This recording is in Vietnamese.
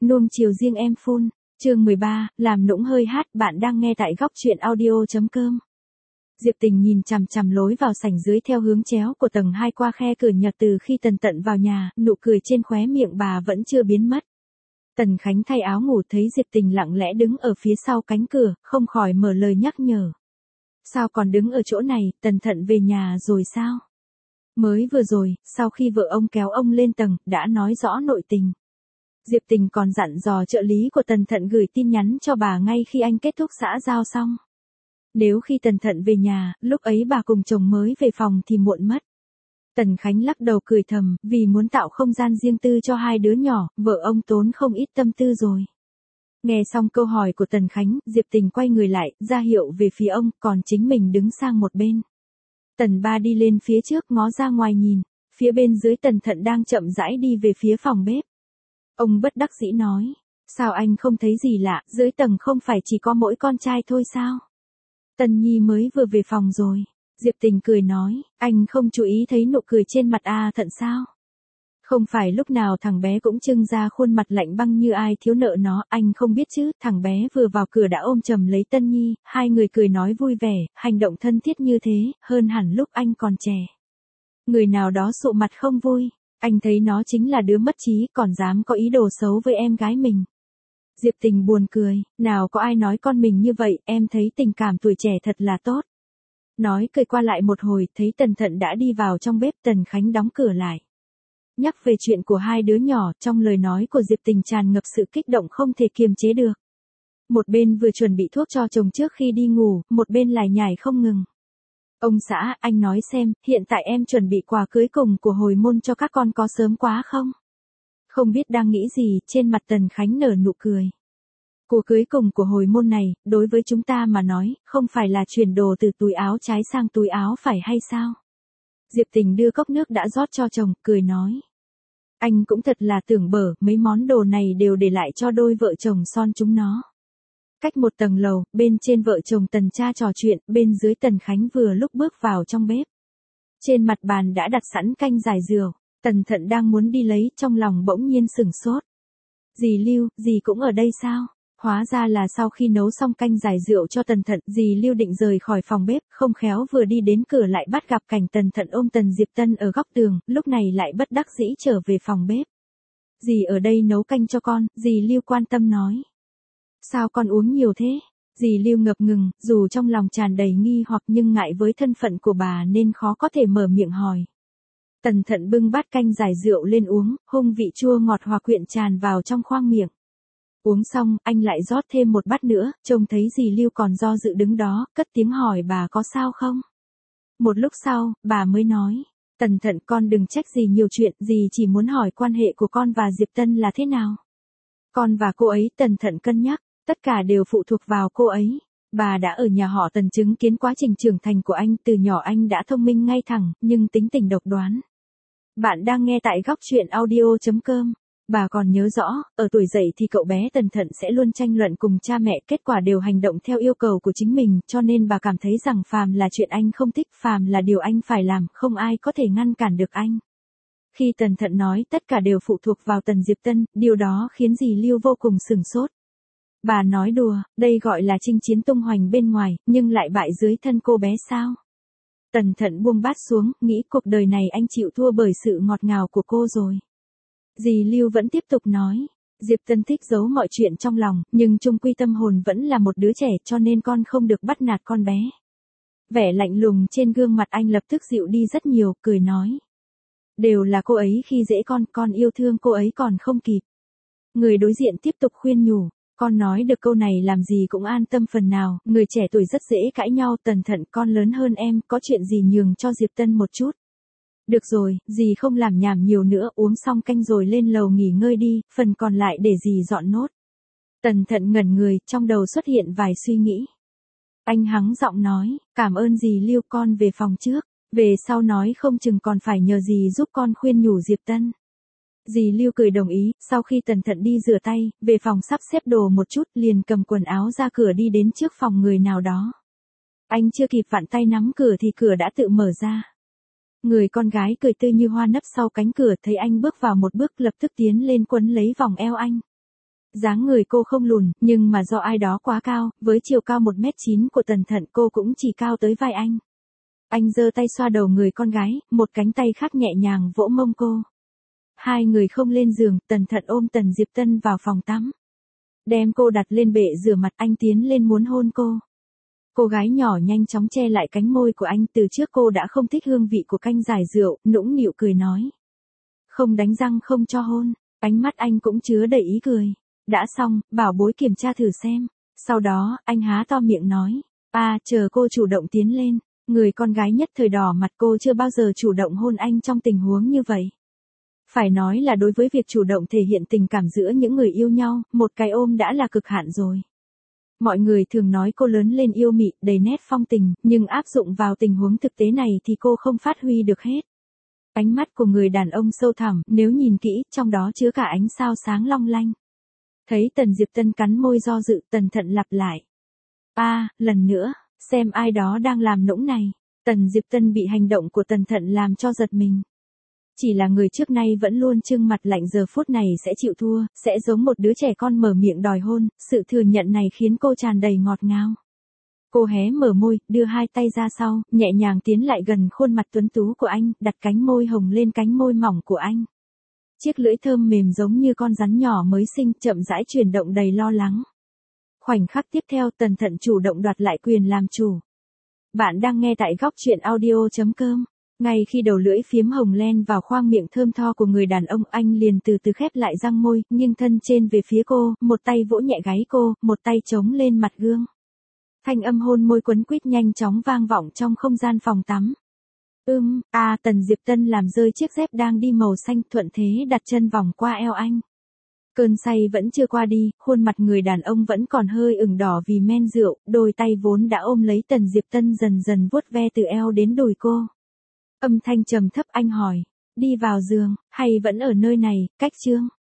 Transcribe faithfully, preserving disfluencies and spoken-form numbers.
Nuông chiều riêng em phun, chương mười ba, làm nũng hơi hát, bạn đang nghe tại góc truyện audio.com. Diệp Tình nhìn chằm chằm lối vào sảnh dưới theo hướng chéo của tầng hai qua khe cửa nhật từ khi Tần Tận vào nhà, nụ cười trên khóe miệng bà vẫn chưa biến mất. Tần Khánh thay áo ngủ thấy Diệp Tình lặng lẽ đứng ở phía sau cánh cửa, không khỏi mở lời nhắc nhở. Sao còn đứng ở chỗ này, Tần Thận về nhà rồi sao? Mới vừa rồi, sau khi vợ ông kéo ông lên tầng, đã nói rõ nội tình. Diệp Tình còn dặn dò trợ lý của Tần Thận gửi tin nhắn cho bà ngay khi anh kết thúc xã giao xong. Nếu khi Tần Thận về nhà, lúc ấy bà cùng chồng mới về phòng thì muộn mất. Tần Khánh lắc đầu cười thầm, vì muốn tạo không gian riêng tư cho hai đứa nhỏ, vợ ông tốn không ít tâm tư rồi. Nghe xong câu hỏi của Tần Khánh, Diệp Tình quay người lại, ra hiệu về phía ông, còn chính mình đứng sang một bên. Tần Ba đi lên phía trước ngó ra ngoài nhìn, phía bên dưới Tần Thận đang chậm rãi đi về phía phòng bếp. Ông bất đắc dĩ nói, sao anh không thấy gì lạ, dưới tầng không phải chỉ có mỗi con trai thôi sao? Tần Nhi mới vừa về phòng rồi. Diệp Tình cười nói, anh không chú ý thấy nụ cười trên mặt A Thận sao? Không phải lúc nào thằng bé cũng trưng ra khuôn mặt lạnh băng như ai thiếu nợ nó, anh không biết chứ, thằng bé vừa vào cửa đã ôm chầm lấy Tân Nhi, hai người cười nói vui vẻ, hành động thân thiết như thế, hơn hẳn lúc anh còn trẻ. Người nào đó sụ mặt không vui, anh thấy nó chính là đứa mất trí, còn dám có ý đồ xấu với em gái mình. Diệp Tình buồn cười, nào có ai nói con mình như vậy, em thấy tình cảm tuổi trẻ thật là tốt. Nói cười qua lại một hồi, thấy Tần Thận đã đi vào trong bếp, Tần Khánh đóng cửa lại. Nhắc về chuyện của hai đứa nhỏ, trong lời nói của Diệp Tình tràn ngập sự kích động không thể kiềm chế được. Một bên vừa chuẩn bị thuốc cho chồng trước khi đi ngủ, một bên lải nhải không ngừng. Ông xã, anh nói xem, hiện tại em chuẩn bị quà cưới cùng của hồi môn cho các con có sớm quá không? Không biết đang nghĩ gì, trên mặt Tần Khánh nở nụ cười. Của cưới cùng của hồi môn này, đối với chúng ta mà nói, không phải là chuyển đồ từ túi áo trái sang túi áo phải hay sao? Diệp Tình đưa cốc nước đã rót cho chồng, cười nói. Anh cũng thật là tưởng bở, mấy món đồ này đều để lại cho đôi vợ chồng son chúng nó. Cách một tầng lầu, bên trên vợ chồng Tần cha trò chuyện, bên dưới Tần Khánh vừa lúc bước vào trong bếp. Trên mặt bàn đã đặt sẵn canh giải rượu, Tần Thận đang muốn đi lấy, trong lòng bỗng nhiên sửng sốt. Dì Lưu, dì cũng ở đây sao? Hóa ra là sau khi nấu xong canh giải rượu cho Tần Thận, dì Lưu định rời khỏi phòng bếp, không khéo vừa đi đến cửa lại bắt gặp cảnh Tần Thận ôm Tần Diệp Tân ở góc tường, lúc này lại bất đắc dĩ trở về phòng bếp. Dì ở đây nấu canh cho con, dì Lưu quan tâm nói. Sao con uống nhiều thế? Dì Lưu ngập ngừng, dù trong lòng tràn đầy nghi hoặc nhưng ngại với thân phận của bà nên khó có thể mở miệng hỏi. Tần Thận bưng bát canh giải rượu lên uống, hung vị chua ngọt hòa quyện tràn vào trong khoang miệng. Uống xong, anh lại rót thêm một bát nữa, trông thấy dì Lưu còn do dự đứng đó, cất tiếng hỏi bà có sao không? Một lúc sau, bà mới nói, Tần Thận con đừng trách dì nhiều chuyện, dì chỉ muốn hỏi quan hệ của con và Diệp Tân là thế nào? Con và cô ấy, Tần Thận cân nhắc, tất cả đều phụ thuộc vào cô ấy. Bà đã ở nhà họ Tần chứng kiến quá trình trưởng thành của anh, từ nhỏ anh đã thông minh ngay thẳng, nhưng tính tình độc đoán. Bạn đang nghe tại góc truyện audio.com. Bà còn nhớ rõ, ở tuổi dậy thì cậu bé Tần Thận sẽ luôn tranh luận cùng cha mẹ, kết quả đều hành động theo yêu cầu của chính mình, cho nên bà cảm thấy rằng phàm là chuyện anh không thích, phàm là điều anh phải làm, không ai có thể ngăn cản được anh. Khi Tần Thận nói tất cả đều phụ thuộc vào Tần Diệp Tân, điều đó khiến dì Lưu vô cùng sửng sốt. Bà nói đùa, đây gọi là chinh chiến tung hoành bên ngoài, nhưng lại bại dưới thân cô bé sao? Tần Thận buông bát xuống, nghĩ cuộc đời này anh chịu thua bởi sự ngọt ngào của cô rồi. Dì Lưu vẫn tiếp tục nói, Diệp Tân thích giấu mọi chuyện trong lòng, nhưng chung quy tâm hồn vẫn là một đứa trẻ cho nên con không được bắt nạt con bé. Vẻ lạnh lùng trên gương mặt anh lập tức dịu đi rất nhiều, cười nói. Đều là cô ấy khi dễ con, con yêu thương cô ấy còn không kịp. Người đối diện tiếp tục khuyên nhủ, con nói được câu này làm gì cũng an tâm phần nào, người trẻ tuổi rất dễ cãi nhau, Tần Thận con lớn hơn em, có chuyện gì nhường cho Diệp Tân một chút. Được rồi, dì không làm nhảm nhiều nữa, uống xong canh rồi lên lầu nghỉ ngơi đi, phần còn lại để dì dọn nốt. Tần Thận ngẩn người, trong đầu xuất hiện vài suy nghĩ. Anh hắng giọng nói, cảm ơn dì Lưu, con về phòng trước, về sau nói không chừng còn phải nhờ dì giúp con khuyên nhủ Diệp Tân. Dì Lưu cười đồng ý, sau khi Tần Thận đi rửa tay, về phòng sắp xếp đồ một chút, liền cầm quần áo ra cửa đi đến trước phòng người nào đó. Anh chưa kịp vặn tay nắm cửa thì cửa đã tự mở ra. Người con gái cười tươi như hoa nấp sau cánh cửa, thấy anh bước vào một bước lập tức tiến lên quấn lấy vòng eo anh. Dáng người cô không lùn, nhưng mà do ai đó quá cao, với chiều cao một mét chín của Tần Thận cô cũng chỉ cao tới vai anh. Anh giơ tay xoa đầu người con gái, một cánh tay khác nhẹ nhàng vỗ mông cô. Hai người không lên giường, Tần Thận ôm Tần Diệp Tân vào phòng tắm. Đem cô đặt lên bệ rửa mặt, anh tiến lên muốn hôn cô. Cô gái nhỏ nhanh chóng che lại cánh môi của anh, từ trước cô đã không thích hương vị của canh giải rượu, nũng nịu cười nói. Không đánh răng không cho hôn, ánh mắt anh cũng chứa đầy ý cười. Đã xong, bảo bối kiểm tra thử xem. Sau đó, anh há to miệng nói. À, chờ cô chủ động tiến lên. Người con gái nhất thời đỏ mặt, cô chưa bao giờ chủ động hôn anh trong tình huống như vậy. Phải nói là đối với việc chủ động thể hiện tình cảm giữa những người yêu nhau, một cái ôm đã là cực hạn rồi. Mọi người thường nói cô lớn lên yêu mị, đầy nét phong tình, nhưng áp dụng vào tình huống thực tế này thì cô không phát huy được hết. Ánh mắt của người đàn ông sâu thẳm, nếu nhìn kỹ, trong đó chứa cả ánh sao sáng long lanh. Thấy Tần Diệp Tân cắn môi do dự, Tần Thận lặp lại. À, lần nữa, xem ai đó đang làm nũng này. Tần Diệp Tân bị hành động của Tần Thận làm cho giật mình. Chỉ là người trước nay vẫn luôn trưng mặt lạnh giờ phút này sẽ chịu thua, sẽ giống một đứa trẻ con mở miệng đòi hôn, sự thừa nhận này khiến cô tràn đầy ngọt ngào. Cô hé mở môi, đưa hai tay ra sau, nhẹ nhàng tiến lại gần khuôn mặt tuấn tú của anh, đặt cánh môi hồng lên cánh môi mỏng của anh. Chiếc lưỡi thơm mềm giống như con rắn nhỏ mới sinh, chậm rãi chuyển động đầy lo lắng. Khoảnh khắc tiếp theo, Tần Thận chủ động đoạt lại quyền làm chủ. Bạn đang nghe tại góc truyện audio chấm com. Ngay khi đầu lưỡi phiếm hồng len vào khoang miệng thơm tho của người đàn ông, anh liền từ từ khép lại răng môi, nghiêng thân trên về phía cô, một tay vỗ nhẹ gáy cô, một tay chống lên mặt gương. Thanh âm hôn môi quấn quýt nhanh chóng vang vọng trong không gian phòng tắm. Ưm, à, Tần Diệp Tân làm rơi chiếc dép đang đi màu xanh, thuận thế đặt chân vòng qua eo anh. Cơn say vẫn chưa qua đi, khuôn mặt người đàn ông vẫn còn hơi ửng đỏ vì men rượu, đôi tay vốn đã ôm lấy Tần Diệp Tân dần dần vuốt ve từ eo đến đùi cô. Âm thanh trầm thấp anh hỏi, đi vào giường, hay vẫn ở nơi này, cách chương.